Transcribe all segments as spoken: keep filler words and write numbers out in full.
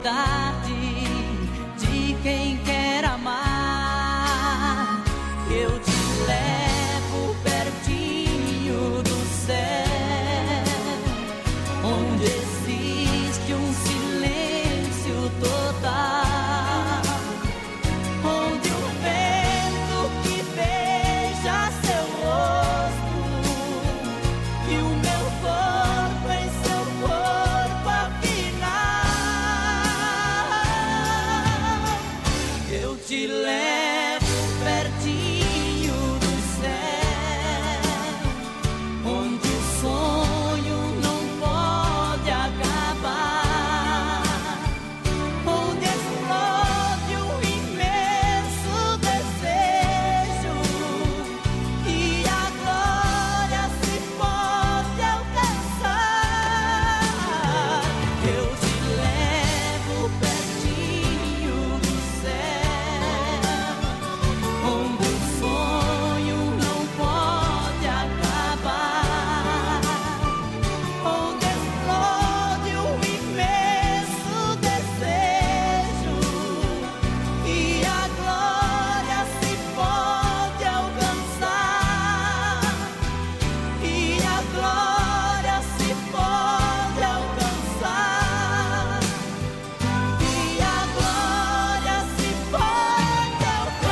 De quem quer amar, eu te levo pertinho do céu, onde existe um silêncio total, onde o vento que beija seu rosto e o meu corpo em seu corpo afinal. Eu te levo pertinho do céu, onde o sonho não pode acabar, onde explode um imenso desejo e a glória se pode alcançar. Eu te levo pertinho do céu, onde o sonho não pode acabar, onde explode um imenso desejo e a glória se pode alcançar, e a glória se pode alcançar, e a glória se pode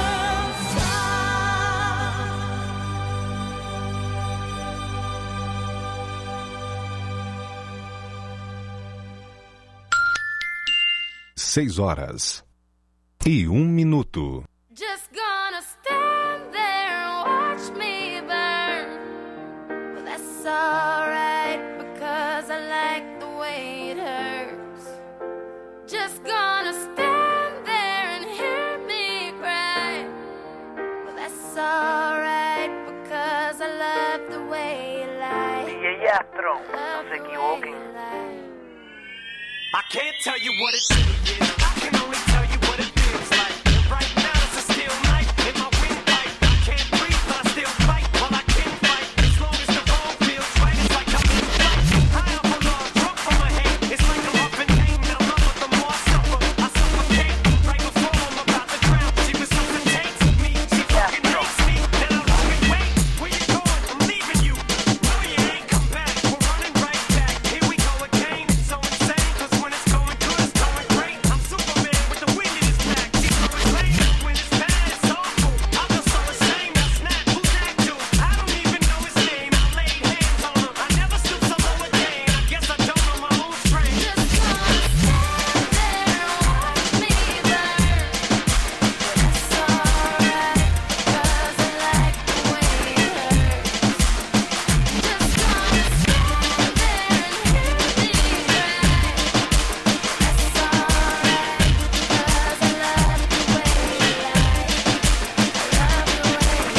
Seis horas e um minuto. Just gonna stand there and watch me burn. Well, that's alright, because I like the way it hurts. Just gonna stand there and hear me cry. Well, that's alright, because I love the way you lie. D J Astro, no Love se the way equivoquen. you lie. I can't tell you what it really is. I can only tell you what it feels like. Right now it's a still night in my windpipe. I can't breathe, but I still fight. Well, I can fight as long as the road feels right. It's like I'm in flight, high up along, drunk from my head. It's like I'm up in pain. The lover, the more I suffer, I suffocate. Right before I'm about to drown, she resuscitates me. She fucking hates me. Then I look and wait. Where you going? I'm leaving you. No, you ain't come back. We're running right back. Here we go again. So insane, 'cause when it's going good, it's going great. I'm Superman with the wind in his back. She's going late. When it's bad, it's awful. I feel so ashamed. I snap. Who's that dude? I don't even know his name. I laid hands on him. I never stoop so low again. I guess I don't know my own strength. Just gonna stand there and watch me burn. That's alright, 'cause I like the way it hurts. Just gonna stand there and hear me cry. That's alright, 'cause I love the way you lie. I love the way you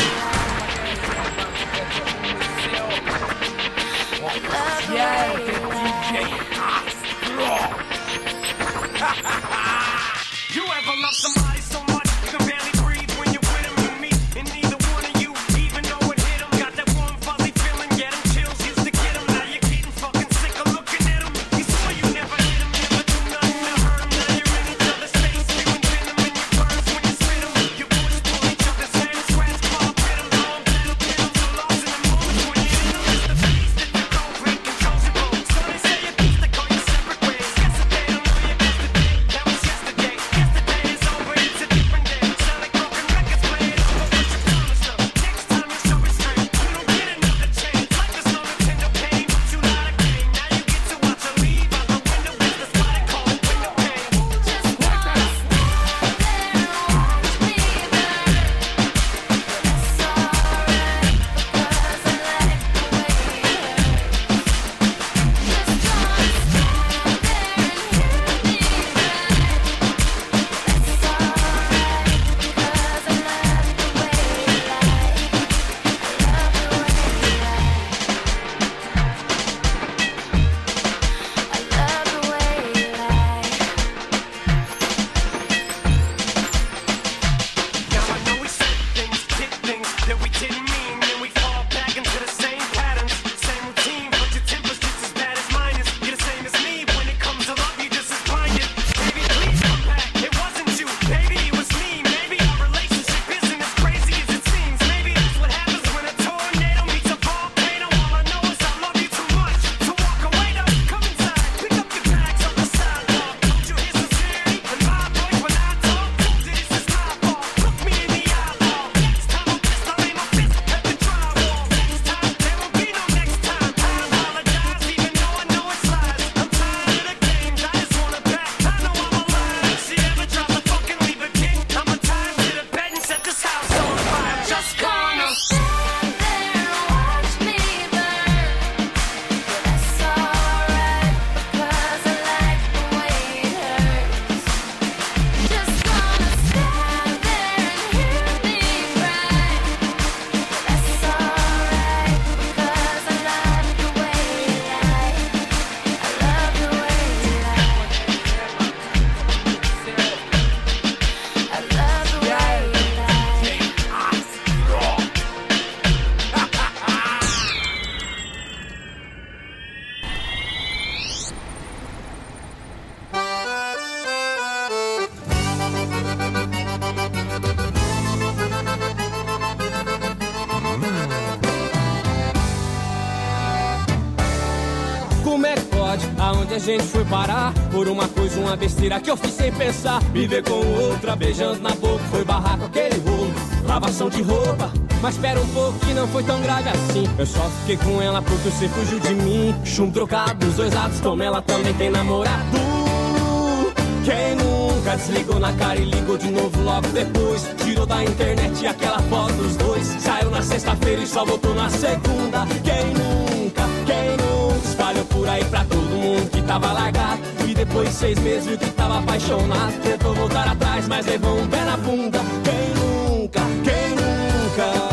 lie. I love the way you lie. You ever love somebody so much you can barely breathe when you're with them? You meet, and neither one of you even know it hit them. Got that warm fuzzy feeling, get them chills, used to get them. Now you're getting fucking sick of looking at them. You swore you never hit them, never do nothing to hurt them. Now you're in each other's face, spewing venom in your burns when you spit them. Your boys pull each other's hands, scratch, claw, pit them. Long little pills, so lost in the moments when you're in them. It's the face that you go break controls your bones. So they say you beats, they call you separate ways. Guess that they don't know you best to take. That Aonde a gente foi parar? Por uma coisa, uma besteira que eu fiz sem pensar. Me ver com outra, beijando na boca, foi barraco aquele rolo. Lavação de roupa, mas espera um pouco que não foi tão grave assim. Eu só fiquei com ela porque você fugiu de mim. Chum trocado dos dois lados, como ela também tem namorado. Quem nunca desligou na cara e ligou de novo logo depois? Tirou da internet aquela foto dos dois. Saiu na sexta-feira e só voltou na segunda. Quem nunca, quem nunca espalhou por aí pra todo mundo que tava largado. E depois de seis meses viu que tava apaixonado. Tentou voltar atrás, mas levou um pé na bunda. Quem nunca, quem nunca?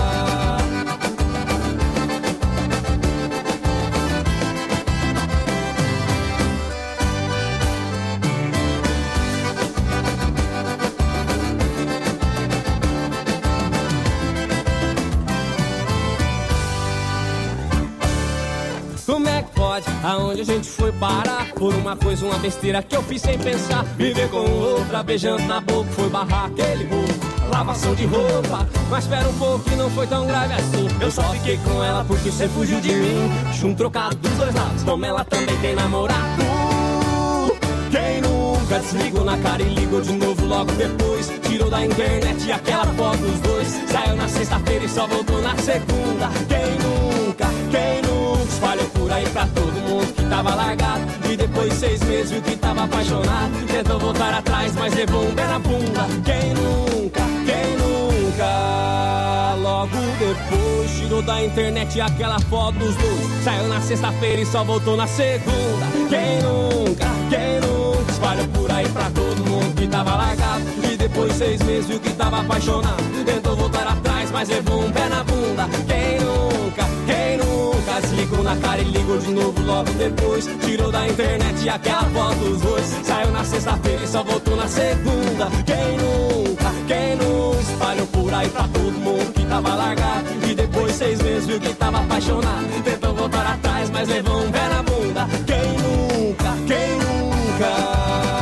Como é que pode? Aonde a gente foi parar? Por uma coisa, uma besteira que eu fiz sem pensar. Viver com outra, beijando na boca, foi barrar aquele bolo. Lavação de roupa, mas espera um pouco que não foi tão grave assim. Eu só fiquei com ela porque você fugiu de mim. Chum trocado dos dois lados, como ela também tem namorado. Quem nunca desligou na cara e ligou de novo logo depois? Tirou da internet aquela foto dos dois. Saiu na sexta-feira e só voltou na segunda. Quem nunca, quem nunca espalhou por aí pra todo mundo que tava largado. E depois de seis meses viu que tava apaixonado. Tentou voltar atrás, mas levou um pé na bunda. Quem nunca, quem nunca? Logo depois tirou da internet aquela foto dos dois. Saiu na sexta-feira e só voltou na segunda. Quem nunca, quem nunca espalhou por aí pra todo mundo que tava largado. E depois de seis meses viu que tava apaixonado. Tentou voltar atrás, mas levou um pé na bunda. Quem nunca, quem nunca desligou na cara e ligou de novo logo depois? Tirou da internet aquela foto dos dois. Saiu na sexta-feira e só voltou na segunda. Quem nunca, quem nunca espalhou por aí pra todo mundo que tava largado. E depois de seis meses viu que tava apaixonado. Tentou voltar atrás, mas levou um pé na bunda. Quem nunca, quem nunca?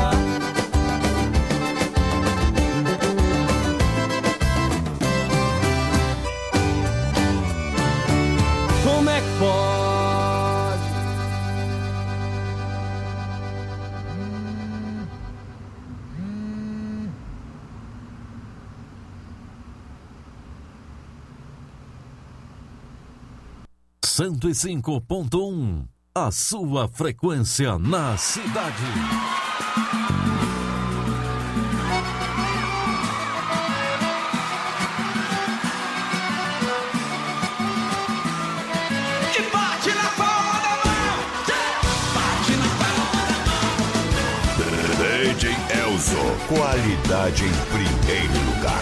Como é que pode? cento e cinco ponto um, a sua frequência na cidade. E bate na palma da mão, bate na palma da mão. D J Elzo, qualidade em primeiro lugar.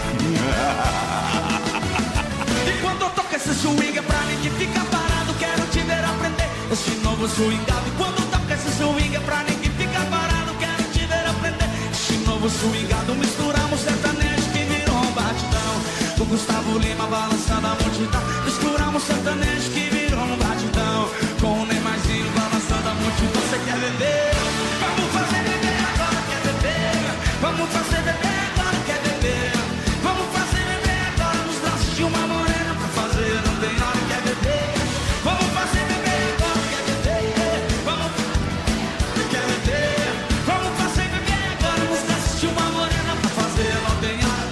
E quando eu toco esse swing é pra ninguém ficar parado. Quero te ver aprender esse novo swingado. E quando eu toco esse swing é pra ninguém ficar parado. Quero te ver aprender esse novo swingado. Misturamos sertanejo que virou um batidão. O Gustavo Lima balançando a multidão. Misturamos sertanejo que virou um batidão. Com o Neymarzinho balançando a multidão. Você quer beber? Vamos fazer beber agora, quer beber? Vamos fazer beber agora, quer beber? Vamos fazer beber agora nos braços de uma morena pra fazer, não tem hora, quer beber? Vamos fazer beber agora, quer beber? Vamos, quer beber? Vamos fazer beber agora nos braços de uma morena pra fazer, não tem hora.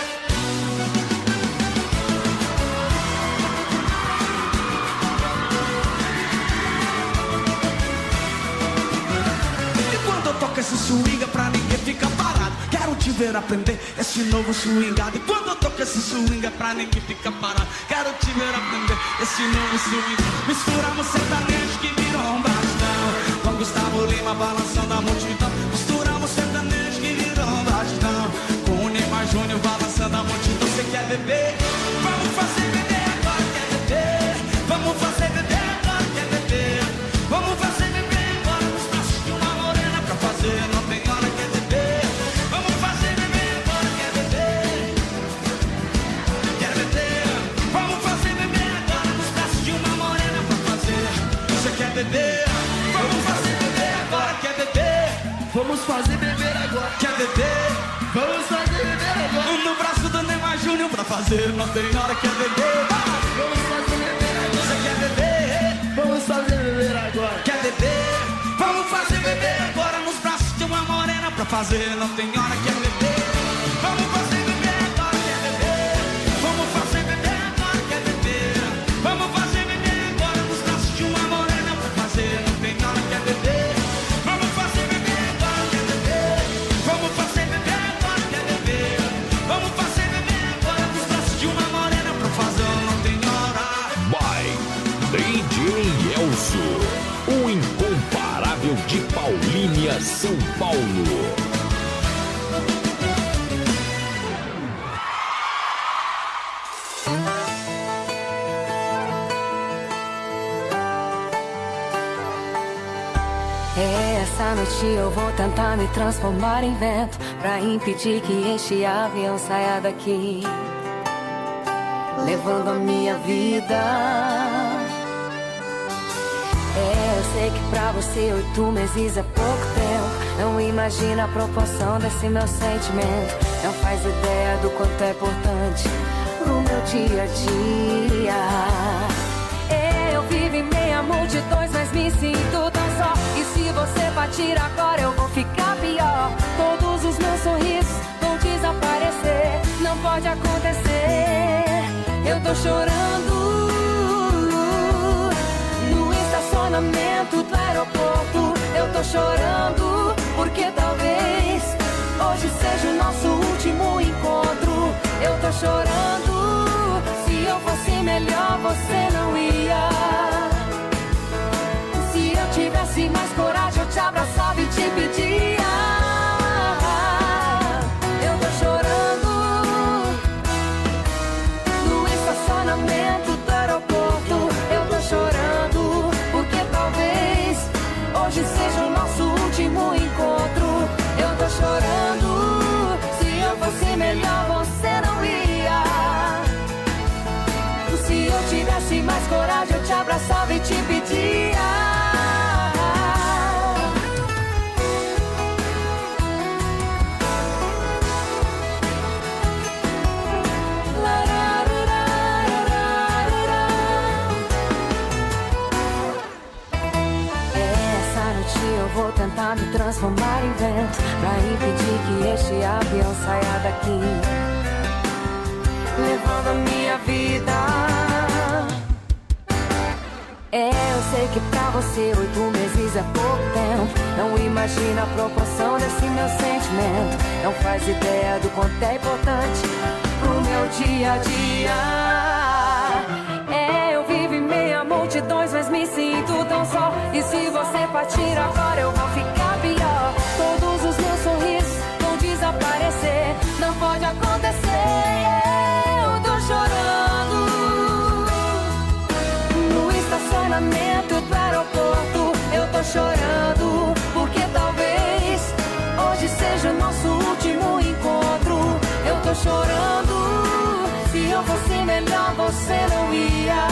E quando eu toco esse swing é pra ninguém ficar parado. Quero te ver aprender esse novo swingado. E quando eu toco esse swing é pra ninguém ficar parado. Quero te ver aprender esse novo swing. Misturamos sertanejo que virou um batidão. Com Gustavo Lima balançando a multidão. Misturamos sertanejo que virou um batidão. Com o Neymar Júnior balançando a multidão. Você quer beber? Vamos fazer beber agora, quer beber? Vamos fazer beber agora, quer beber? Vamos fazer beber agora nos braços de uma morena pra fazer, não tem hora, quer beber? Vamos fazer beber agora, quer beber? Quer beber? Vamos fazer beber agora nos braços de uma morena pra fazer. Você quer beber? Vamos fazer beber agora, quer beber? Vamos fazer beber agora, quer beber? Vamos fazer beber agora no braço do Neymar Júnior pra fazer, não tem hora, quer beber? Vamos fazer beber agora. Você quer beber? Vamos fazer beber agora. Quer beber? Vamos fazer beber pra fazer, não tem hora que é beber. Vamos fazer beber agora que é beber. Vamos fazer beber agora que é beber. Vamos fazer beber agora nos braços de uma morena pra fazer, não tem hora que é beber. Vamos fazer beber agora que é beber. Vamos fazer beber agora que é beber. Vamos fazer beber agora nos braços de uma morena pra fazer, não tem hora. By D J Elcio, o incomparável de Paulínia, São Paulo. Essa noite eu vou tentar me transformar em vento pra impedir que este avião saia daqui, levando a minha vida. É, eu sei que pra você oito meses é pouco tempo. Não imagina a proporção desse meu sentimento. Não faz ideia do quanto é importante pro meu dia a dia. Eu vivo em meio a multidões, mas me sinto tão só. E se você partir agora eu vou ficar pior. Todos os meus sorrisos vão desaparecer. Não pode acontecer. Eu tô chorando no estacionamento do aeroporto. Eu tô chorando porque talvez hoje seja o nosso último encontro. Eu tô chorando. Se eu fosse melhor você não ia. Se eu tivesse mais coragem eu te abraçava e te pedia. Eu tô chorando no estacionamento do aeroporto. Eu tô chorando porque talvez hoje seja o nosso último encontro. Eu tô chorando. Se eu fosse melhor você não ia. Se eu tivesse mais coragem eu te abraçava e te pedia. Essa noite eu vou tentar me transformar em vento pra impedir que este avião saia daqui, levando a minha vida. É, eu sei que pra você oito meses é pouco tempo. Não imagina a proporção desse meu sentimento. Não faz ideia do quanto é importante pro meu dia a dia. É, eu vivo em meio a multidões, mas me sinto tão só. E se você partir agora eu vou ficar pior. Todos os meus sorrisos vão desaparecer. Não pode acontecer. Eu tô chorando no estacionamento do aeroporto. Eu tô chorando porque talvez hoje seja o nosso último encontro. Eu tô chorando. Se eu fosse melhor você não ia.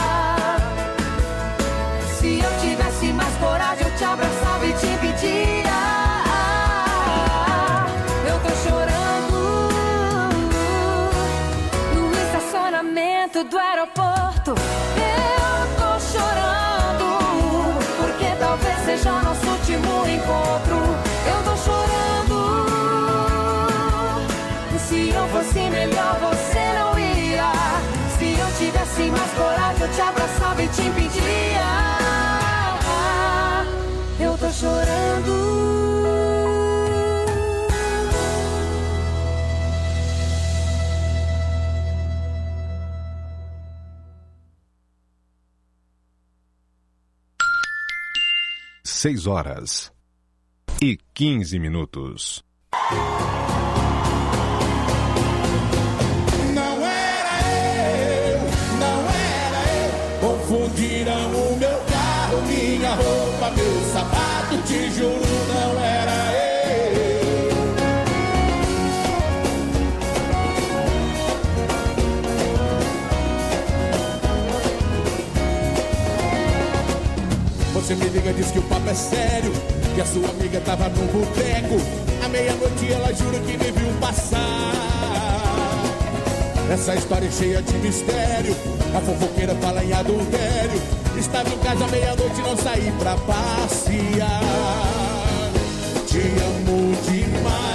Se eu tivesse mais coragem eu te abraçava e te pedia. Eu tô chorando no estacionamento do aeroporto. Eu tô chorando porque talvez seja o nosso último encontro. Eu tô chorando. Se eu fosse melhor você não ia. Se eu tivesse mais coragem eu te abraçava e te pedia. Eu tô chorando. Seis horas e quinze minutos. Não era eu, não era eu. Confundiram o meu carro, minha roupa, meu sapato. Te juro, não era eu. Você me liga, diz que o papo é sério, que a sua amiga tava no boteco. À meia-noite ela jura que me viu passar. Essa história é cheia de mistério. A fofoqueira fala em adultério. Estava em casa à meia-noite e não saí pra passear. Te amo demais.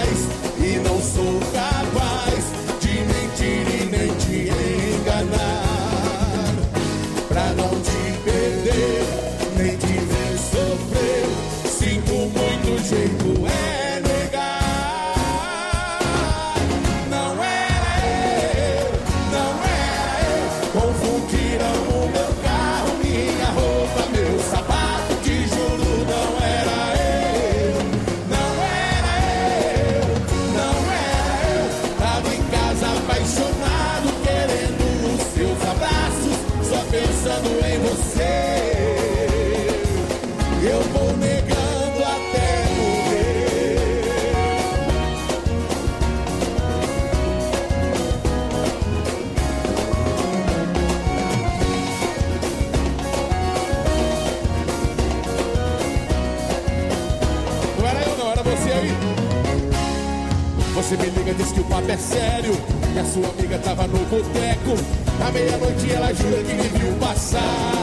Você me liga, diz que o papo é sério, que a sua amiga tava no boteco. À meia-noite ela jura que me viu passar.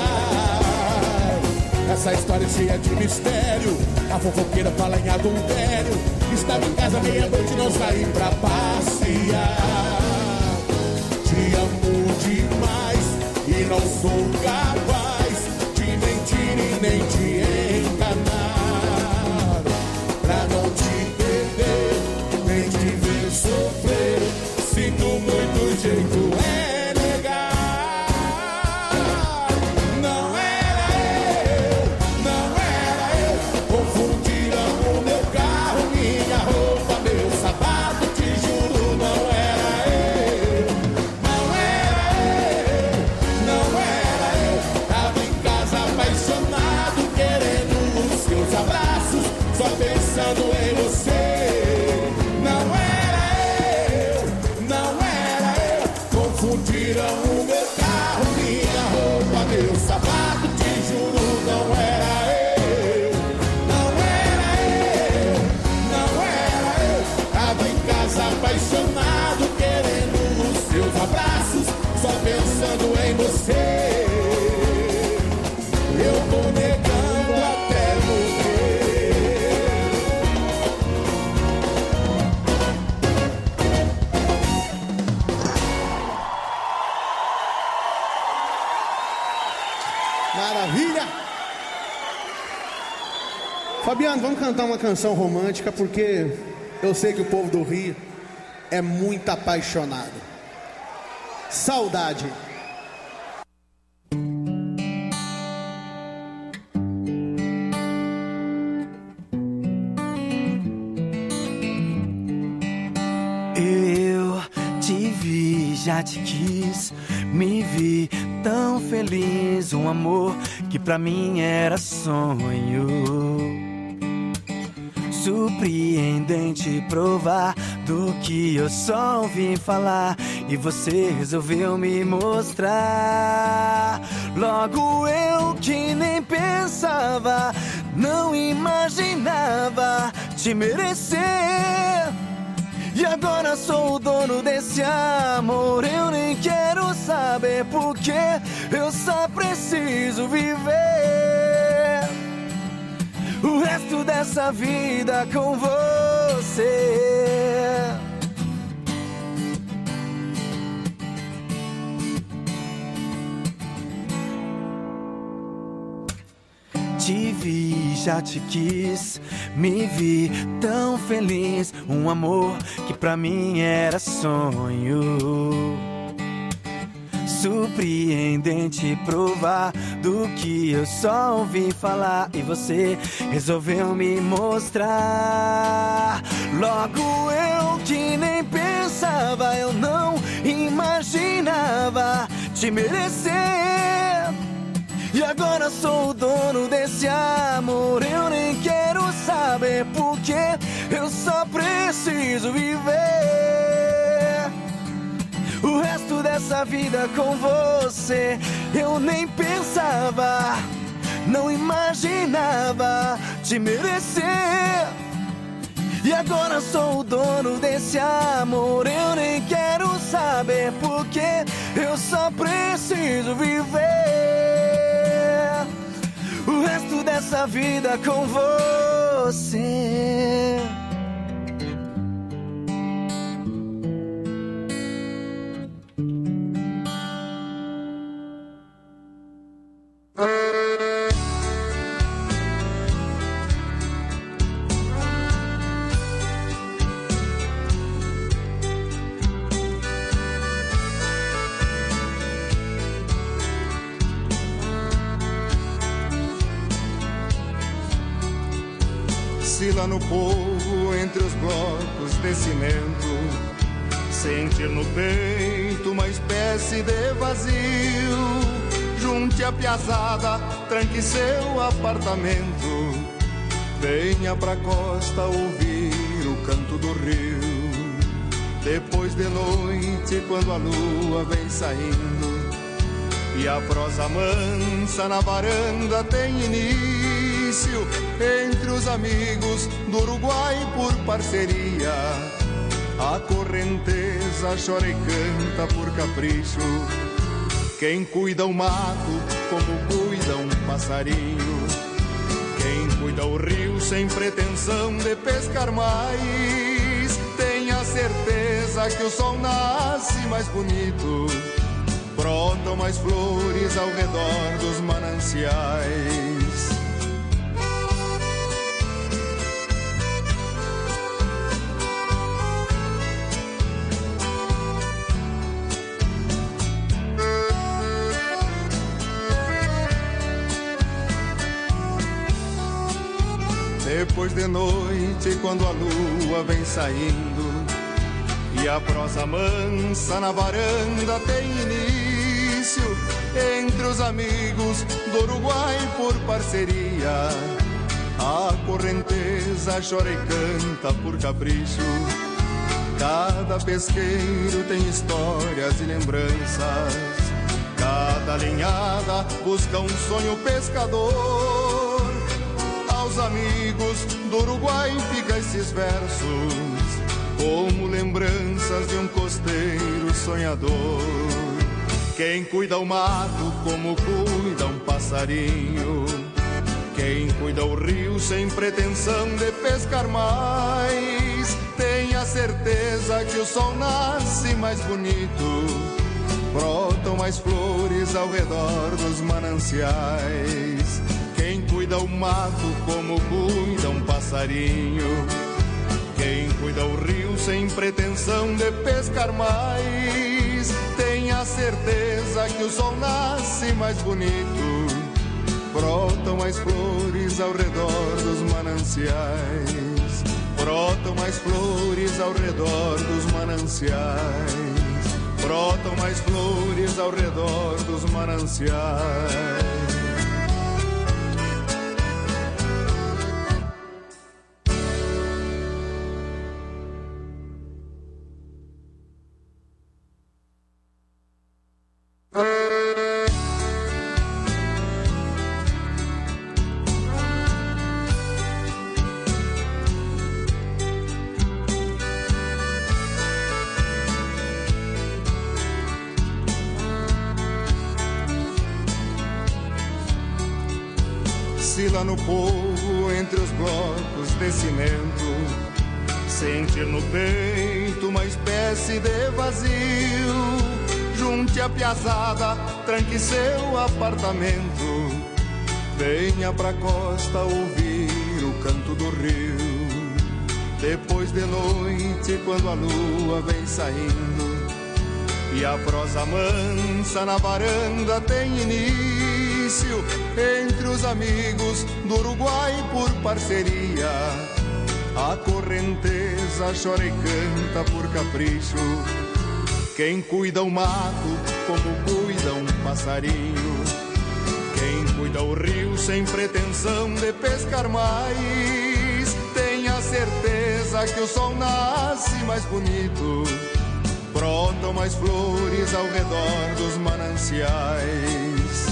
Essa história é cheia de mistério. A fofoqueira fala em adultério. Estava em casa meia-noite, não saí pra passear. Te amo demais e não sou capaz de mentir e nem te enganar. Pra não te perder, nem te ver sofrer. Sinto muito, jeito é negar. Não era eu, não era eu. Confundiram o meu carro, minha roupa, meu sapato. Te juro, não era eu, não era eu, não era eu. Tava em casa apaixonado, querendo os seus abraços, só pensando em você. Não era eu, não era eu. Confundiram o meu carro, minha roupa, meu sapato. Te juro, não era eu, não era eu, não era eu. Tava em casa apaixonado, querendo os seus abraços, só pensando em você. Eu tô negando até morrer. Maravilha! Fabiano, vamos cantar uma canção romântica, porque eu sei que o povo do Rio é muito apaixonado. Saudade. Eu te vi, já te quis, me vi tão feliz. Um amor que pra mim era sonho. Surpreendente provar do que eu só ouvi falar. E você resolveu me mostrar. Logo eu que nem pensava, não imaginava te merecer. E agora sou o dono desse amor. Eu nem quero saber porque eu só preciso viver o resto dessa vida com você. Te vi, já te quis, me vi tão feliz. Um amor que pra mim era sonho. Surpreendente provar do que eu só ouvi falar. E você resolveu me mostrar. Logo eu que nem pensava, eu não imaginava te merecer. E agora sou o dono desse amor. Eu nem quero saber porque eu só preciso viver o resto dessa vida com você. Eu nem pensava, não imaginava te merecer. E agora sou o dono desse amor. Eu nem quero saber porque eu só preciso viver o resto dessa vida com você. Lá no povo, entre os blocos de cimento, sentir no peito uma espécie de vazio. Junte a piazada, tranque seu apartamento, venha pra costa ouvir o canto do rio. Depois de noite, quando a lua vem saindo e a prosa mansa na varanda tem início, entre os amigos do Uruguai por parceria, certeza chora e canta por capricho. Quem cuida o mato como cuida um passarinho. Quem cuida o rio sem pretensão de pescar mais. Tenha certeza que o sol nasce mais bonito. Brotam mais flores ao redor dos mananciais. Depois de noite, quando a lua vem saindo e a prosa mansa na varanda tem início, entre os amigos do Uruguai por parceria, a correnteza chora e canta por capricho. Cada pesqueiro tem histórias e lembranças, cada linhada busca um sonho pescador. Aos amigos do Uruguai fica esses versos, como lembranças de um costeiro sonhador. Quem cuida o mato como cuida um passarinho. Quem cuida o rio sem pretensão de pescar mais. Tenha certeza que o sol nasce mais bonito. Brotam mais flores ao redor dos mananciais. Quem cuida o mato como cuida um passarinho. Quem cuida o rio sem pretensão de pescar mais. Tenha certeza que o sol nasce mais bonito. Brotam mais flores ao redor dos mananciais. Brotam mais flores ao redor dos mananciais. Brotam mais flores ao redor dos mananciais. Lá no povo, entre os blocos de cimento, sentir no peito uma espécie de vazio. Junte a piazada, tranque seu apartamento, venha pra costa ouvir o canto do rio. Depois de noite, quando a lua vem saindo e a prosa mansa na varanda tem início, entre os amigos do Uruguai por parceria, a correnteza chora e canta por capricho. Quem cuida o mato como cuida um passarinho. Quem cuida o rio sem pretensão de pescar mais. Tenha certeza que o sol nasce mais bonito. Brotam mais flores ao redor dos mananciais.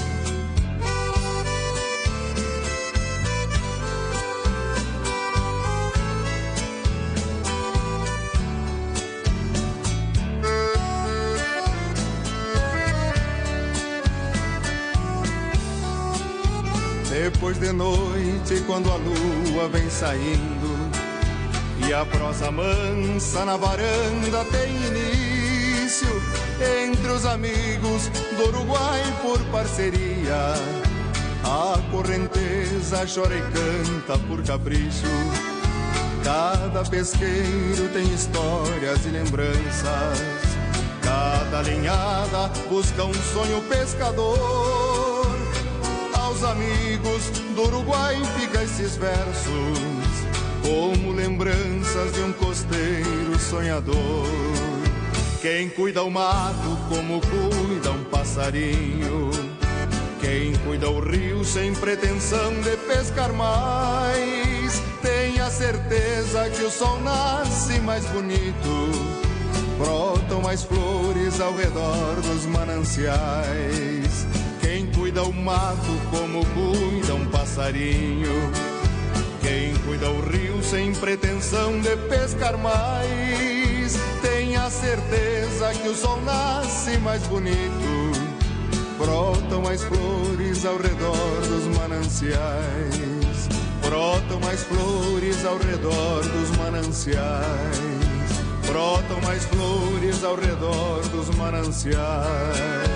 Depois de noite, quando a lua vem saindo e a prosa mansa na varanda tem início, entre os amigos do Uruguai por parceria, a correnteza chora e canta por capricho. Cada pesqueiro tem histórias e lembranças, cada linhada busca um sonho pescador. Aos amigos do Uruguai fica esses versos, como lembranças de um costeiro sonhador. Quem cuida o mato como cuida um passarinho. Quem cuida o rio sem pretensão de pescar mais. Tenha certeza que o sol nasce mais bonito. Brotam mais flores ao redor dos mananciais. Quem cuida o mato como cuida um passarinho. Quem cuida o rio sem pretensão de pescar mais. Tenha certeza dia que o sol nasce mais bonito, brotam mais flores ao redor dos mananciais. Brotam mais flores ao redor dos mananciais. Brotam mais flores ao redor dos mananciais.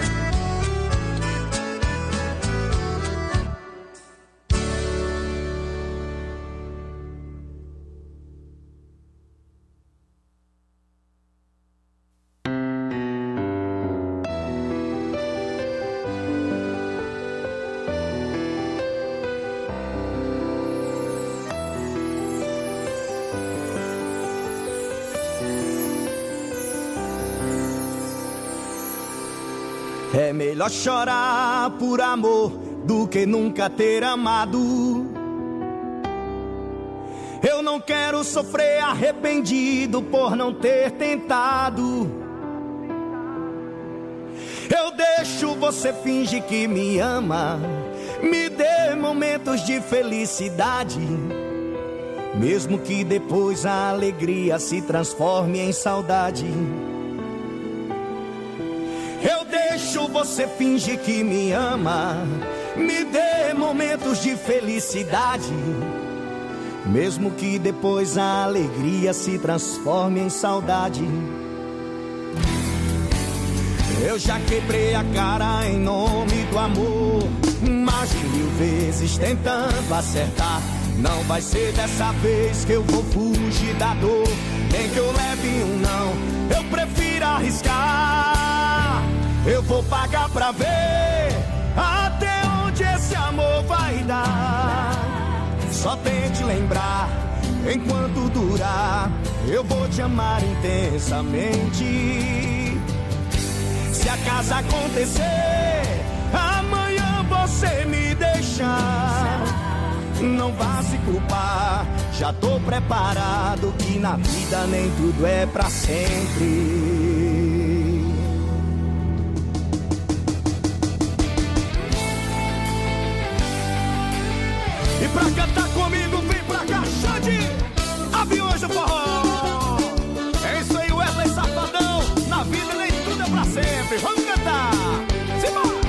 É melhor chorar por amor do que nunca ter amado. Eu não quero sofrer arrependido por não ter tentado. Eu deixo você fingir que me ama, me dê momentos de felicidade, mesmo que depois a alegria se transforme em saudade. Eu deixo você fingir que me ama, me dê momentos de felicidade, mesmo que depois a alegria se transforme em saudade. Eu já quebrei a cara em nome do amor, mais de mil vezes tentando acertar. Não vai ser dessa vez que eu vou fugir da dor, nem que eu leve um não, eu prefiro arriscar. Eu vou pagar pra ver até onde esse amor vai dar. Só tente lembrar, enquanto durar, eu vou te amar intensamente. Se acaso acontecer, amanhã você me deixar, não vá se culpar, já tô preparado, que na vida nem tudo é pra sempre. E pra cantar comigo, vem pra cá, Xande, Aviões do Forró. É isso aí, Wesley Safadão, na vida nem tudo é pra sempre. Vamos cantar, simbora!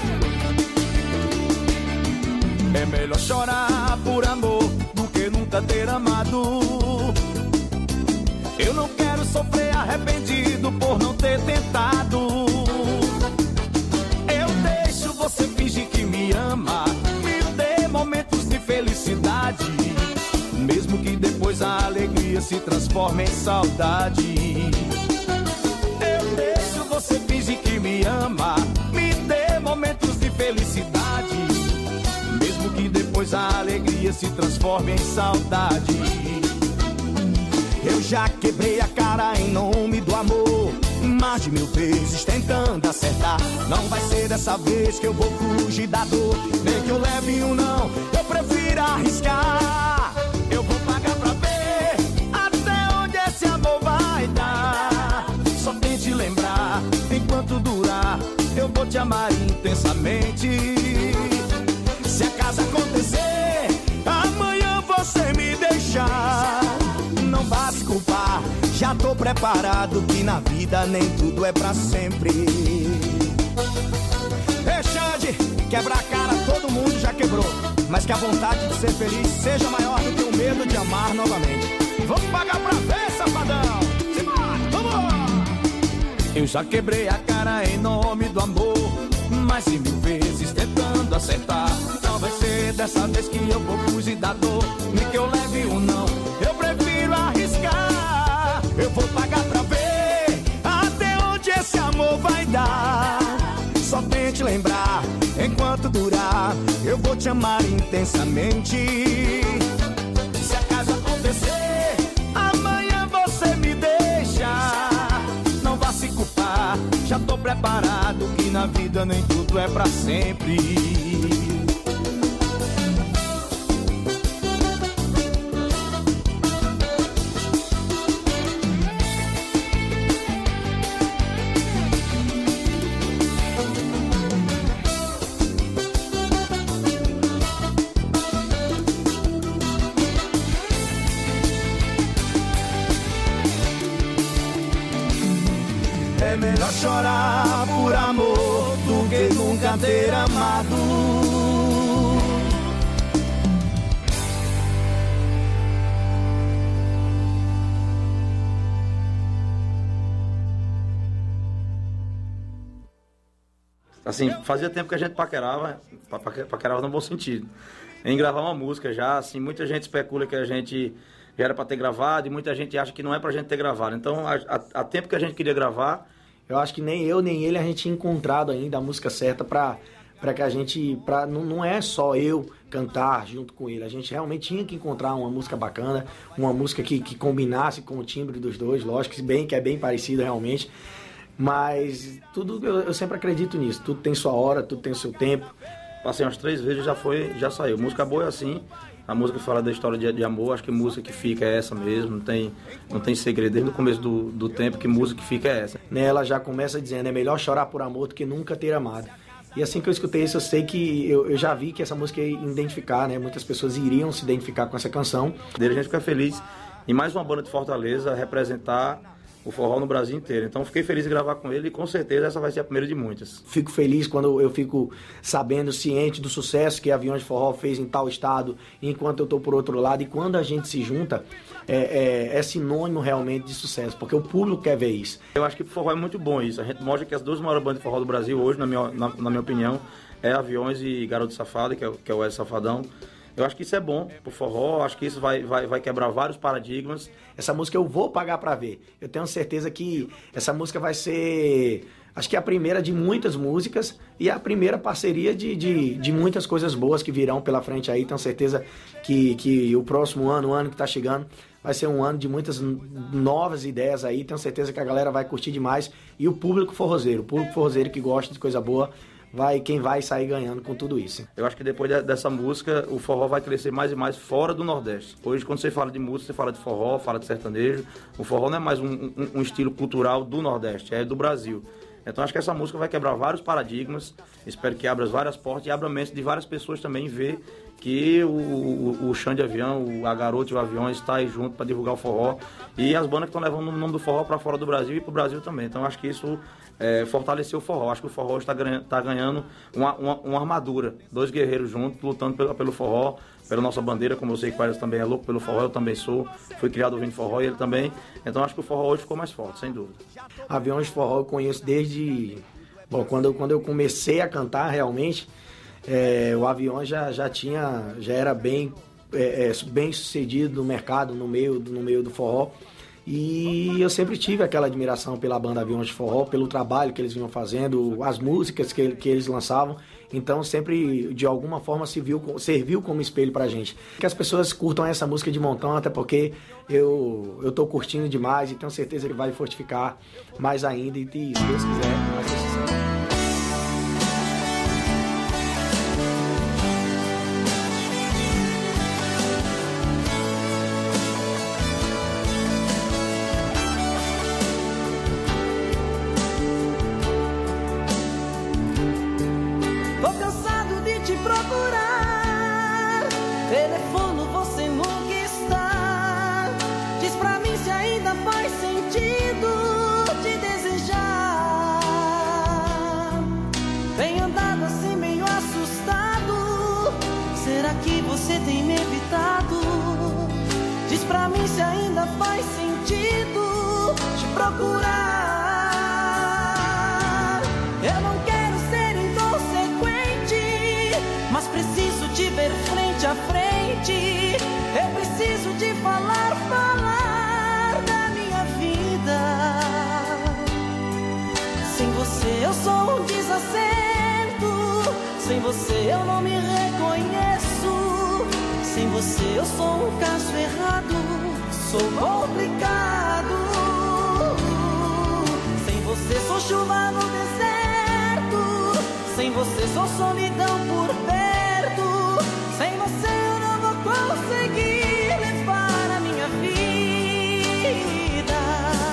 É melhor chorar por amor do que nunca ter amado. Eu não quero sofrer arrependido por não ter tentado. Eu deixo você fingir que me ama, me dê momentos de felicidade, mesmo que depois a alegria se transforme em saudade. Eu deixo você fingir que me ama, me dê momentos de felicidade, mesmo que depois a alegria se transforme em saudade. Eu já quebrei a cara em nome do amor, mais de mil vezes tentando acertar. Não vai ser dessa vez que eu vou fugir da dor, nem que eu leve um não, eu prefiro arriscar. Eu vou pagar pra ver até onde esse amor vai dar. Só tente lembrar, enquanto durar, eu vou te amar intensamente. Se acaso acontecer, amanhã você me deixar, não vá se culpar, já tô preparado, que na vida nem tudo é pra sempre. Ei, Xande, quebrar a cara todo mundo já quebrou, mas que a vontade de ser feliz seja maior do que o medo de amar novamente. Vamos pagar pra ver, safadão! Simbora, vamos! Eu já quebrei a cara em nome do amor, mais de mil vezes tentando acertar. Não vai ser dessa vez que eu vou fugir da dor, nem que eu leve um não, eu prefiro arriscar. Eu vou pagar pra ver até onde esse amor vai dar. Só tente lembrar, enquanto durar, eu vou te amar intensamente. Se acaso acontecer, amanhã você me deixa, não vá se culpar, já tô preparado, que na vida nem tudo é pra sempre. melhor chorar por amor do que nunca ter amado. Assim, fazia tempo que a gente paquerava, pa- paque- paquerava no bom sentido, em gravar uma música já, assim, muita gente especula que a gente já era para ter gravado e muita gente acha que não é pra gente ter gravado. Então, há, há- há tempo que a gente queria gravar. Eu acho que nem eu, nem ele, a gente tinha encontrado ainda a música certa pra, pra que a gente... Pra, não, não é só eu cantar junto com ele, a gente realmente tinha que encontrar uma música bacana, uma música que, que combinasse com o timbre dos dois, lógico, que bem que é bem parecido realmente. Mas tudo, eu, eu sempre acredito nisso, tudo tem sua hora, tudo tem seu tempo. Passei umas três vezes e já foi, já saiu. Música boa é assim, a música que fala da história de, de amor, acho que música que fica é essa mesmo, não tem, não tem segredo, desde o começo do, do tempo que música que fica é essa. Ela já começa dizendo, é melhor chorar por amor do que nunca ter amado. E assim que eu escutei isso, eu sei que eu, eu já vi que essa música ia identificar, né? Muitas pessoas iriam se identificar com essa canção. Dele a gente fica feliz em mais uma banda de Fortaleza representar o forró no Brasil inteiro. Então fiquei feliz em gravar com ele e com certeza essa vai ser a primeira de muitas. Fico feliz quando eu fico sabendo, ciente do sucesso que Aviões de Forró fez em tal estado, enquanto eu estou por outro lado. E quando a gente se junta, é, é, é sinônimo realmente de sucesso, porque o público quer ver isso. Eu acho que o forró é muito bom isso. A gente mostra que as duas maiores bandas de forró do Brasil hoje, na minha, na, na minha opinião, é Aviões e Garoto Safado, que é, que é o Wesley Safadão. Eu acho que isso é bom pro forró, acho que isso vai, vai, vai quebrar vários paradigmas. Essa música eu vou pagar pra ver. Eu tenho certeza que essa música vai ser, acho que é a primeira de muitas músicas e a primeira parceria de, de, de muitas coisas boas que virão pela frente aí. Tenho certeza que, que o próximo ano, o ano que tá chegando, vai ser um ano de muitas novas ideias aí. Tenho certeza que a galera vai curtir demais. E o público forrozeiro, o público forrozeiro que gosta de coisa boa, vai, quem vai sair ganhando com tudo isso. Eu acho que depois de, dessa música, o forró vai crescer mais e mais fora do Nordeste. Hoje, quando você fala de música, você fala de forró, fala de sertanejo. O forró não é mais um, um, um estilo cultural do Nordeste, é do Brasil. Então acho que essa música vai quebrar vários paradigmas, espero que abra várias portas e abra a mente de várias pessoas também ver que o, o, o Chão de Avião, o, a Garoto e o Avião está aí junto para divulgar o forró e as bandas que estão levando o nome do forró para fora do Brasil e para o Brasil também. Então acho que isso é, fortaleceu o forró. Acho que o forró está ganhando, tá ganhando uma, uma, uma armadura, dois guerreiros juntos lutando pelo, pelo forró, pela nossa bandeira, como eu sei que o Aires também é louco pelo forró, eu também sou, fui criado ouvindo forró e ele também, então acho que o forró hoje ficou mais forte, sem dúvida. Aviões de Forró eu conheço desde, bom, quando eu, quando eu comecei a cantar realmente, é, o Aviões já, já tinha, já era bem, é, é, bem sucedido no mercado, no meio, no meio do forró, e eu sempre tive aquela admiração pela banda Aviões de Forró, pelo trabalho que eles vinham fazendo, as músicas que, que eles lançavam. Então sempre, de alguma forma, serviu, serviu como espelho pra gente. Que as pessoas curtam essa música de montão, até porque eu, eu tô curtindo demais e tenho certeza que vai fortificar mais ainda. E se Deus quiser, vai ser sucesso. Tô cansado de te procurar. Telefono, você nunca está. Diz pra mim se ainda faz sentido te desejar. Vem andado assim meio assustado. Será que você tem me evitado? Diz pra mim se ainda faz sentido te procurar. Eu não quero ser inconsequente, mas preciso te ver frente a frente. Eu preciso de falar, falar da minha vida. Sem você eu sou um desacerto. Sem você eu não me reconheço. Sem você eu sou um caso errado. Sou complicado. Sem você sou chuva no deserto. Sem você sou solidão por perto. Sem você eu não vou conseguir levar a minha vida.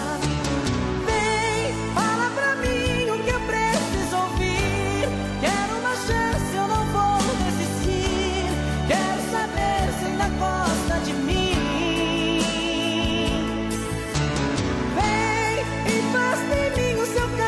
Vem, fala pra mim o que eu preciso ouvir. Quero uma chance, eu não vou desistir. Quero saber se ainda gosta de mim. Vem e faz de mim o seu caso.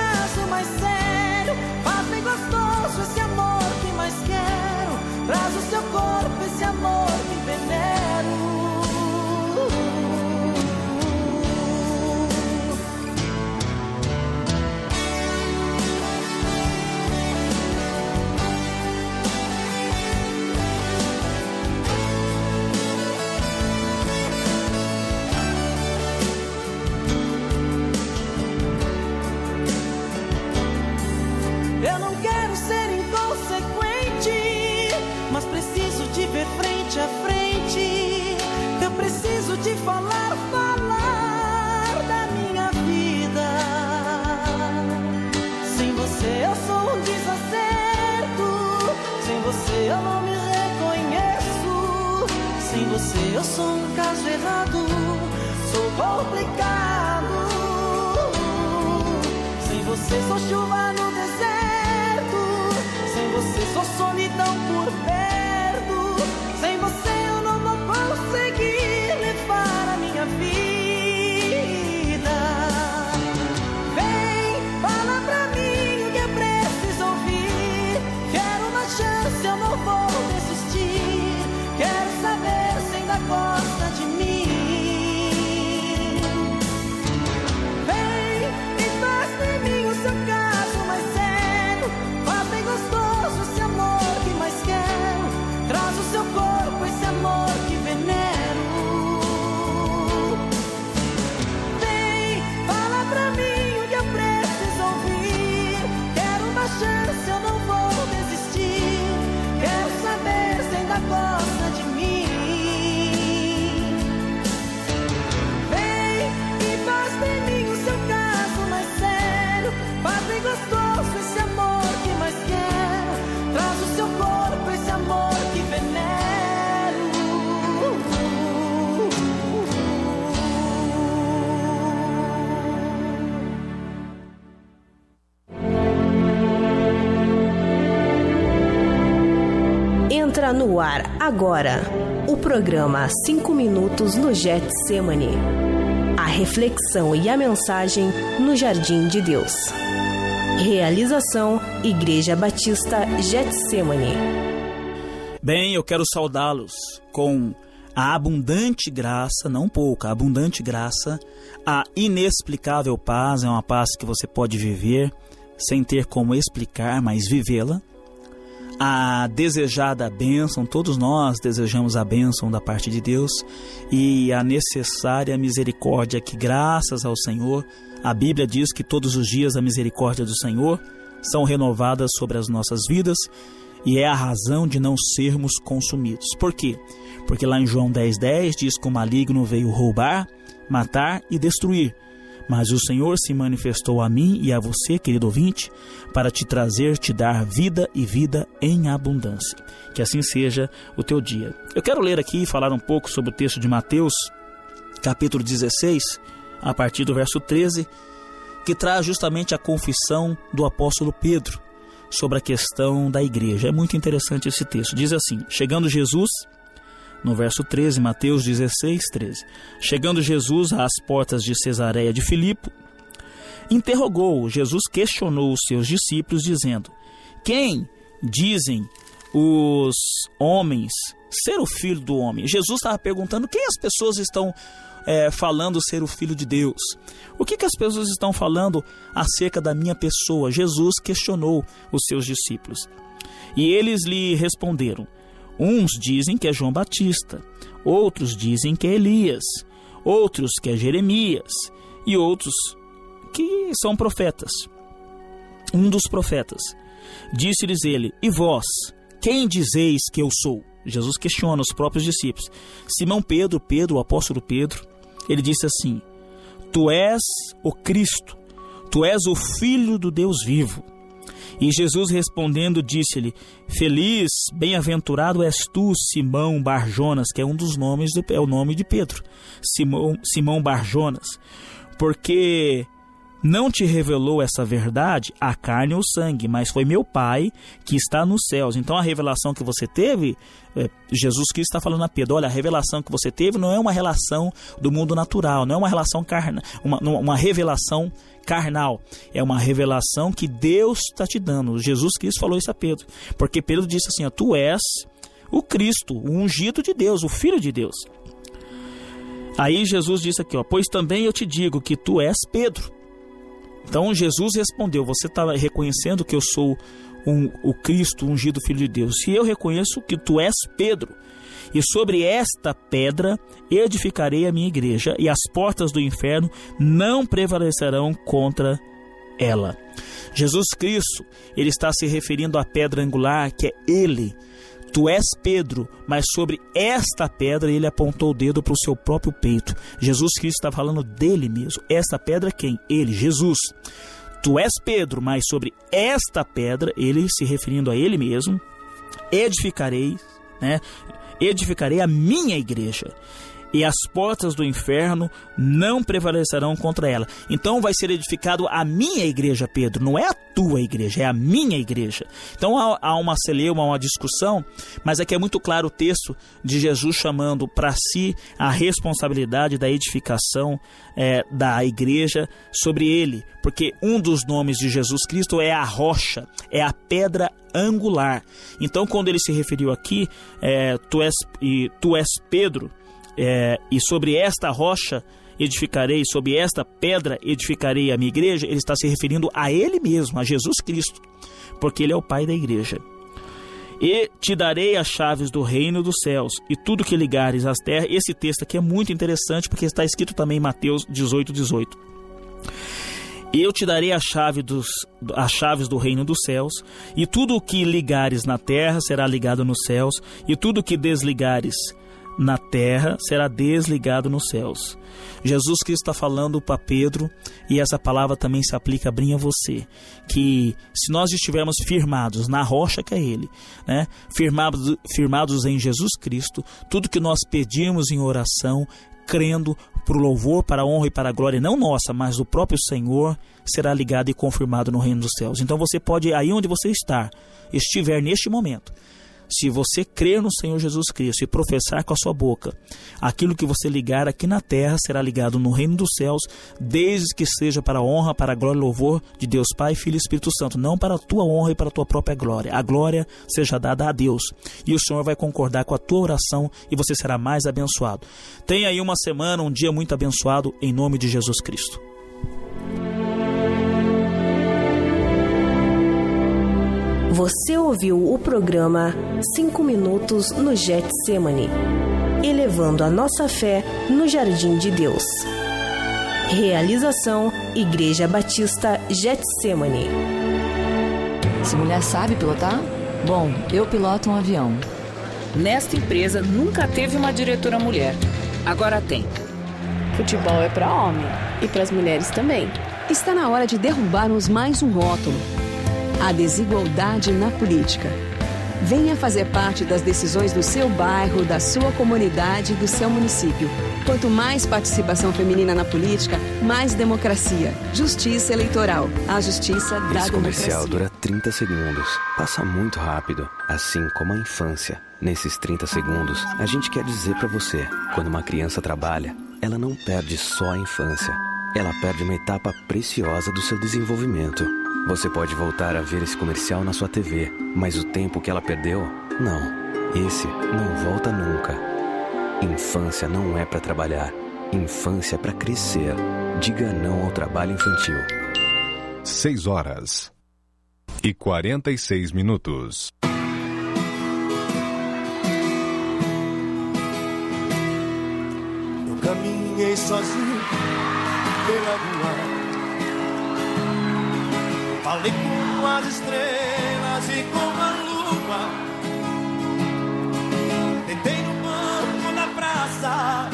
no ar agora o programa cinco minutos no Getsemane. A reflexão e a mensagem no Jardim de Deus. Realização Igreja Batista Getsemane. Bem, eu quero saudá-los com a abundante graça, não pouca, a abundante graça, a inexplicável paz, é uma paz que você pode viver sem ter como explicar, mas vivê-la. A desejada bênção, todos nós desejamos a bênção da parte de Deus, e a necessária misericórdia que, graças ao Senhor, a Bíblia diz que todos os dias a misericórdia do Senhor são renovadas sobre as nossas vidas, e é a razão de não sermos consumidos. Por quê? Porque lá em João dez, dez diz que o maligno veio roubar, matar e destruir. Mas o Senhor se manifestou a mim e a você, querido ouvinte, para te trazer, te dar vida e vida em abundância. Que assim seja o teu dia. Eu quero ler aqui e falar um pouco sobre o texto de Mateus, capítulo dezesseis, a partir do verso treze, que traz justamente a confissão do apóstolo Pedro sobre a questão da igreja. É muito interessante esse texto. Diz assim: chegando Jesus... No verso treze, Mateus dezesseis, treze. Chegando Jesus às portas de Cesareia de Filipe, interrogou, Jesus questionou os seus discípulos, dizendo: quem dizem os homens ser o Filho do Homem? Jesus estava perguntando quem as pessoas estão é, falando ser o Filho de Deus. O que, que as pessoas estão falando acerca da minha pessoa? Jesus questionou os seus discípulos. E eles lhe responderam: uns dizem que é João Batista, outros dizem que é Elias, outros que é Jeremias, e outros que são profetas. Um dos profetas. Disse-lhes ele: e vós, quem dizeis que eu sou? Jesus questiona os próprios discípulos. Simão Pedro, Pedro, o apóstolo Pedro, ele disse assim: tu és o Cristo, tu és o Filho do Deus vivo. E Jesus respondendo disse-lhe: feliz, bem-aventurado és tu, Simão Barjonas, que é um dos nomes, do, é o nome de Pedro, Simão, Simão Barjonas, porque não te revelou essa verdade a carne ou sangue, mas foi meu Pai que está nos céus. Então a revelação que você teve, é, Jesus Cristo está falando a Pedro: olha, a revelação que você teve não é uma relação do mundo natural, não é uma relação carnal, uma, uma revelação carnal, é uma revelação que Deus está te dando. Jesus Cristo falou isso a Pedro, porque Pedro disse assim: ó, tu és o Cristo, o ungido de Deus, o Filho de Deus. Aí Jesus disse aqui, ó, pois também eu te digo que tu és Pedro. Então Jesus respondeu: você está reconhecendo que eu sou um, o Cristo, o ungido Filho de Deus, e eu reconheço que tu és Pedro, e sobre esta pedra edificarei a minha igreja, e as portas do inferno não prevalecerão contra ela. Jesus Cristo, ele está se referindo à pedra angular, que é ele. Tu és Pedro, mas sobre esta pedra ele apontou o dedo para o seu próprio peito. Jesus Cristo está falando dele mesmo. Esta pedra quem? Ele, Jesus. Tu és Pedro, mas sobre esta pedra, ele se referindo a ele mesmo, edificarei, né? Edificarei a minha igreja, e as portas do inferno não prevalecerão contra ela. Então vai ser edificado a minha igreja, Pedro, não é a tua igreja, é a minha igreja. Então há, há uma celeuma, uma discussão, mas aqui é muito claro o texto de Jesus chamando para si a responsabilidade da edificação é, da igreja sobre ele, porque um dos nomes de Jesus Cristo é a rocha, é a pedra angular. Então quando ele se referiu aqui, é, tu, és, e, tu és Pedro, É, e sobre esta rocha edificarei, sobre esta pedra edificarei a minha igreja, ele está se referindo a ele mesmo, a Jesus Cristo, porque ele é o Pai da igreja. E te darei as chaves do reino dos céus, e tudo que ligares às terras. Esse texto aqui é muito interessante, porque está escrito também em Mateus dezoito, dezoito. Eu te darei a chave dos, as chaves do reino dos céus, e tudo o que ligares na terra será ligado nos céus, e tudo o que desligares na terra será desligado nos céus. Jesus Cristo está falando para Pedro, e essa palavra também se aplica bem a você, que se nós estivermos firmados na rocha que é Ele, né? firmados, firmados em Jesus Cristo, tudo que nós pedimos em oração, crendo para o louvor, para a honra e para a glória, não nossa, mas do próprio Senhor, será ligado e confirmado no reino dos céus. Então você pode, aí onde você está, estiver neste momento, Se você crer no Senhor Jesus Cristo e professar com a sua boca, aquilo que você ligar aqui na terra será ligado no reino dos céus, desde que seja para a honra, para a glória e louvor de Deus Pai, Filho e Espírito Santo, não para a tua honra e para a tua própria glória. A glória seja dada a Deus, e o Senhor vai concordar com a tua oração e você será mais abençoado. Tenha aí uma semana, um dia muito abençoado, em nome de Jesus Cristo. Você ouviu o programa cinco minutos no Getsemane, elevando a nossa fé no jardim de Deus. Realização Igreja Batista Getsemane. Se mulher sabe pilotar? Bom, eu piloto um avião. Nesta empresa nunca teve uma diretora mulher. Agora tem. Futebol é para homem e para as mulheres também. Está na hora de derrubarmos mais um rótulo: a desigualdade na política. Venha fazer parte das decisões do seu bairro, da sua comunidade e do seu município. Quanto mais participação feminina na política, mais democracia. Justiça eleitoral. A justiça da Esse comercial democracia. dura trinta segundos. Passa muito rápido, assim como a infância. Nesses trinta segundos, a gente quer dizer pra você: quando uma criança trabalha, ela não perde só a infância. Ela perde uma etapa preciosa do seu desenvolvimento. Você pode voltar a ver esse comercial na sua T V, mas o tempo que ela perdeu, não. Esse não volta nunca. Infância não é pra trabalhar. Infância é pra crescer. Diga não ao trabalho infantil. seis horas e quarenta e seis minutos. Eu caminhei sozinho pela rua, falei com as estrelas e com a lua, deitei no banco da praça,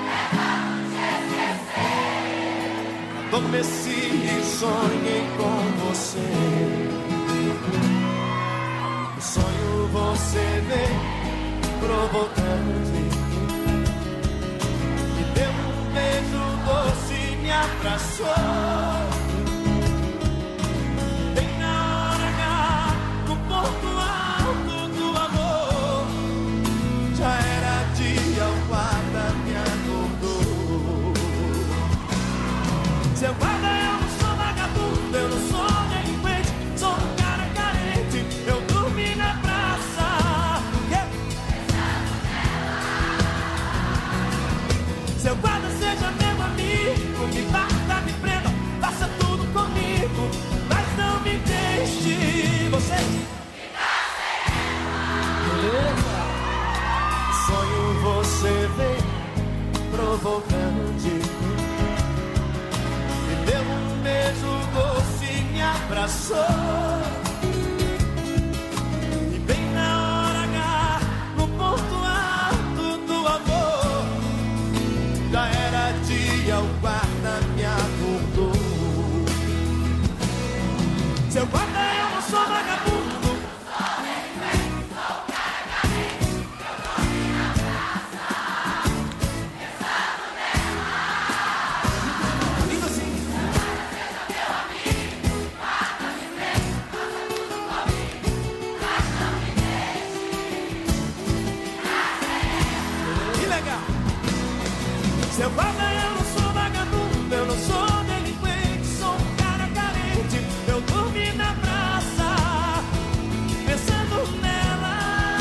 adormeci e sonhei com você. No sonho você veio provocante, me deu um beijo doce e me abraçou. Porto alto do amor, já era dia, o guarda me acordou. Seu guarda, eu não sou vagabundo, eu não sou delinquente, sou um cara carente, eu dormi na praça. Yeah. Seu guarda, seja meu amigo, me bata, me prenda, faça tudo comigo, mas não me deixe. Você sonho você vem provocante, me deu um beijo doce e me abraçou. E bem na hora H, no ponto alto do amor, já era dia, o guarda me acordou. Seu guarda, eu não sou vagabundo, seu guarda, eu não sou vagabundo, eu não sou delinquente, sou um cara carente, eu dormi na praça, pensando nela.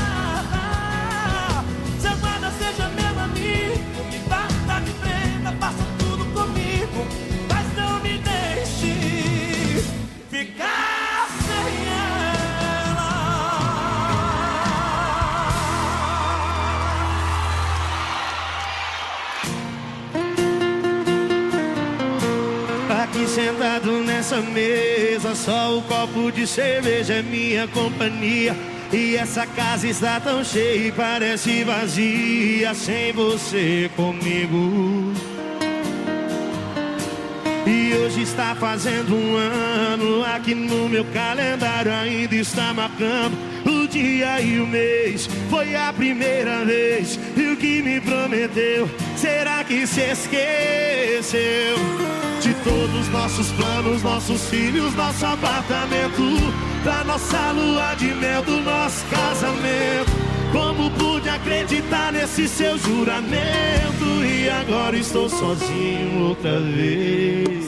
Seu guarda, seja meu amigo, me bata, me prenda, faça tudo comigo, mas não me deixe ficar sem ela. Aqui sentado nessa mesa, só o copo de cerveja é minha companhia. E essa casa está tão cheia e parece vazia sem você comigo. E hoje está fazendo um ano, aqui no meu calendário ainda está marcando o dia e o mês. Foi a primeira vez. E o que me prometeu, será que se esqueceu? De todos os nossos planos, nossos filhos, nosso apartamento, da nossa lua de mel, do nosso casamento. Como pude acreditar nesse seu juramento? E agora estou sozinho outra vez.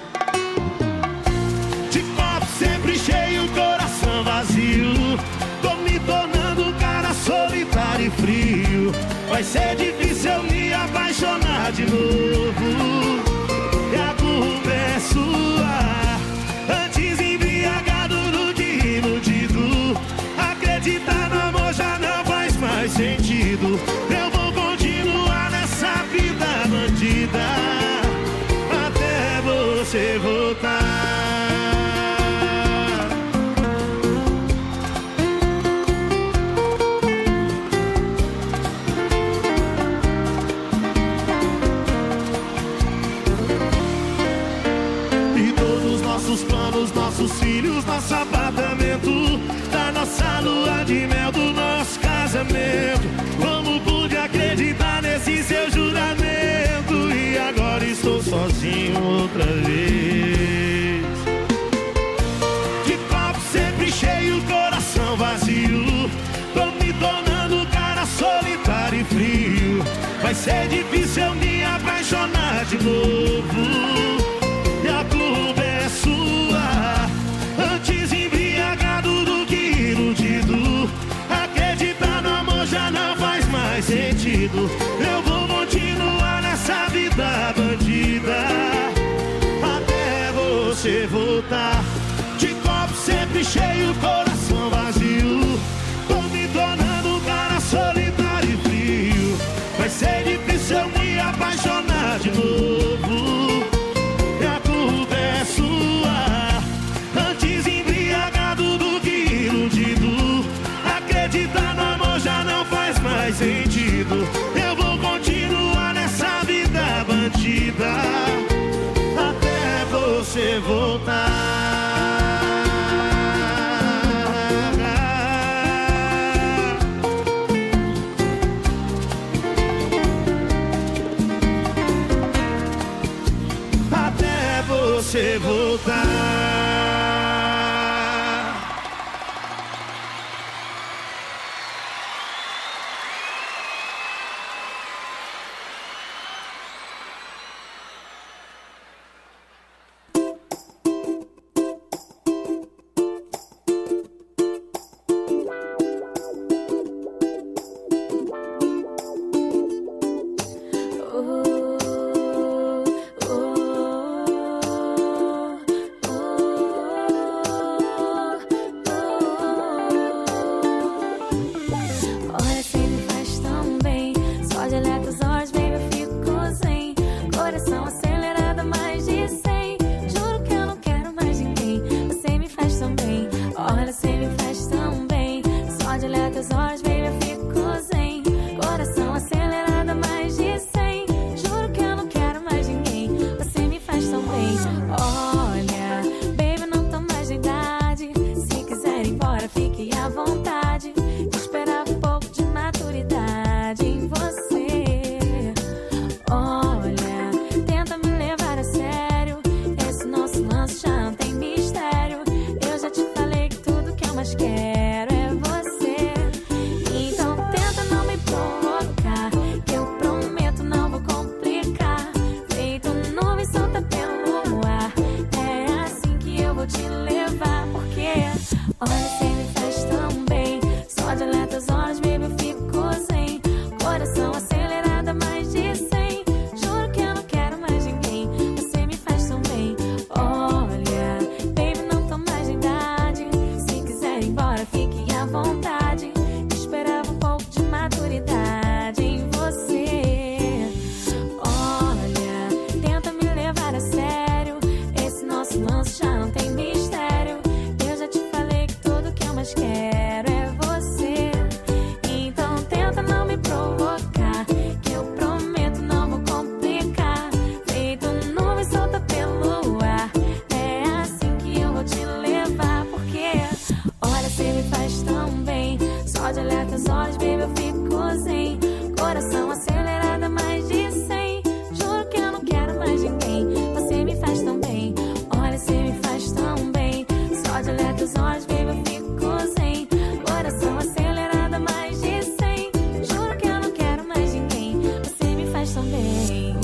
De copo sempre cheio, coração vazio. Tô me tornando um cara solitário e frio. Vai ser difícil eu me apaixonar de novo. E a culpa é sua. Antes embriagado do que iludido. Acreditar no amor já não faz mais sentido. Eu vou continuar nessa vida bandida até você voltar. Nossos planos, nossos filhos, nosso apartamento, da nossa lua de mel, do nosso casamento. Como pude acreditar nesse seu juramento? E agora estou sozinho outra vez. De copo sempre cheio, coração vazio. Tô me tornando um cara solitário e frio. Vai ser difícil eu me apaixonar de novo. E a culpa é sua. Antes embriagado do que iludido. Acreditar no amor já não faz mais sentido. Eu vou continuar nessa vida bandida até você voltar. De copo sempre cheio, coração vazio. Tô me tornando um cara solitário e frio. Vai ser difícil eu me apaixonar de novo. Antes embriagado do que iludido. Acreditar no amor já não faz mais sentido. Eu vou continuar nessa vida bandida até você voltar. Até você voltar. Nosso lance já não tem mistério. Eu já te falei que tudo que teus olhos, baby, eu fico sem. Coração acelerado, mais de cem. Juro que eu não quero mais ninguém. Você me faz tão bem. Olha, você me faz tão bem. Só de olhar teus olhos, baby, eu fico sem. Coração acelerado, mais de cem. Juro que eu não quero mais ninguém. Você me faz tão bem.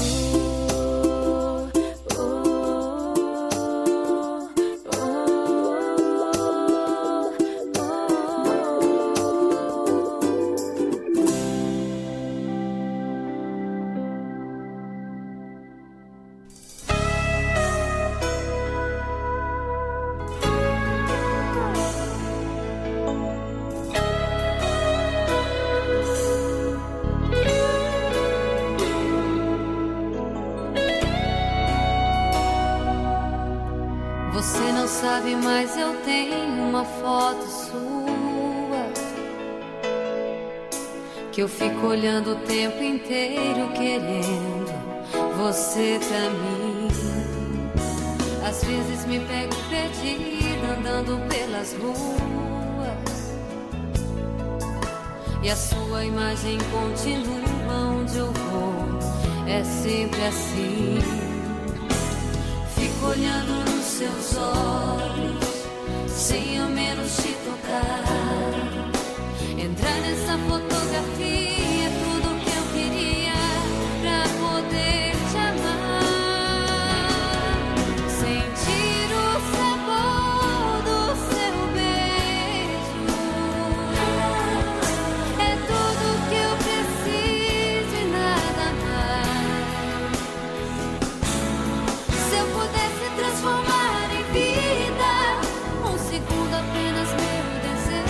Você não sabe, mas eu tenho uma foto sua que eu fico olhando o tempo inteiro querendo você pra mim. Às vezes me pego perdida andando pelas ruas e a sua imagem continua onde eu vou. É sempre assim. Fico olhando nos seus olhos, sem ao menos te tocar. Entrar nessa fotografia é tudo que eu queria pra poder te amar. Sentir o sabor do seu beijo é tudo que eu preciso e nada mais. Se eu pudesse transformar em vida um segundo apenas meu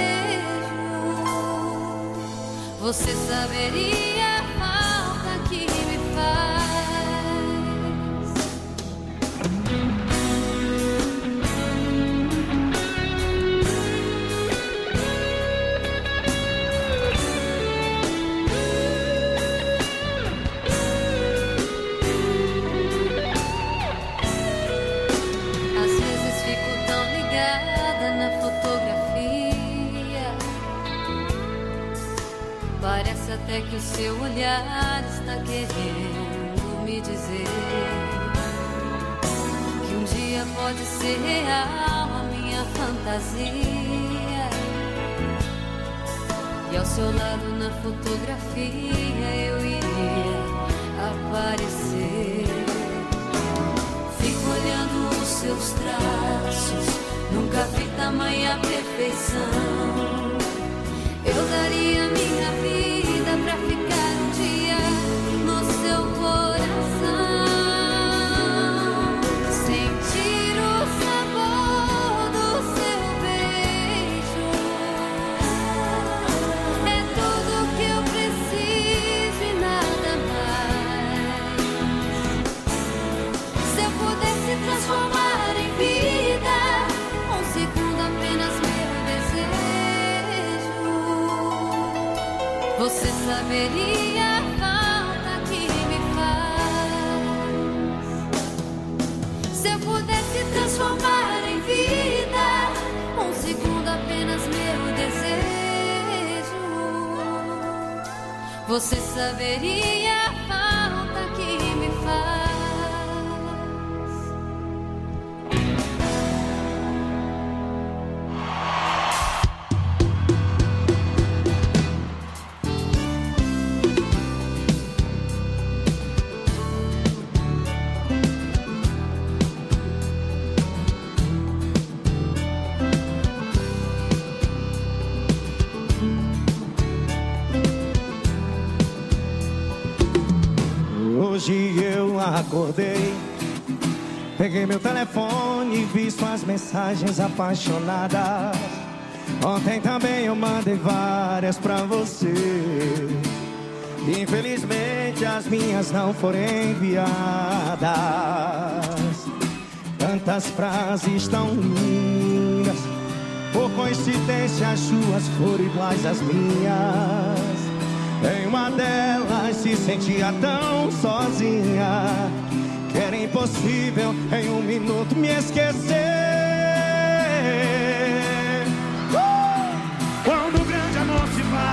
desejo, você saberia a falta que me faz. Às vezes fico tão ligada na fotografia, parece até que o seu olhar está querendo me dizer que um dia pode ser real a minha fantasia. E ao seu lado na fotografia eu iria aparecer. Fico olhando os seus traços, nunca vi tamanha perfeição. Eu daria minha vida pra ficar um dia no seu coração. Sentir o sabor do seu beijo é tudo que eu preciso e nada mais. Se eu pudesse transformar em vida um segundo apenas meu desejo, você saberia a falta que me faz. Se eu pudesse transformar em vida um segundo apenas meu desejo, você saberia a falta que me faz. Hoje eu acordei, peguei meu telefone e vi suas mensagens apaixonadas. Ontem também eu mandei várias pra você. Infelizmente as minhas não foram enviadas. Tantas frases tão lindas, por coincidência as suas foram iguais às minhas. Em uma delas se sentia tão sozinha que era impossível em um minuto me esquecer. Uh! Quando o grande amor se faz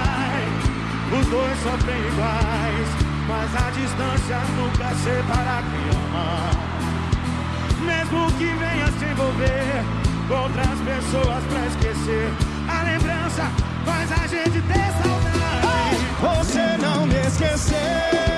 sofrem iguais, mas a distância nunca separa quem ama. Mesmo que venha se envolver com outras pessoas pra esquecer, a lembrança faz a gente ter saudade. Você não me esqueceu.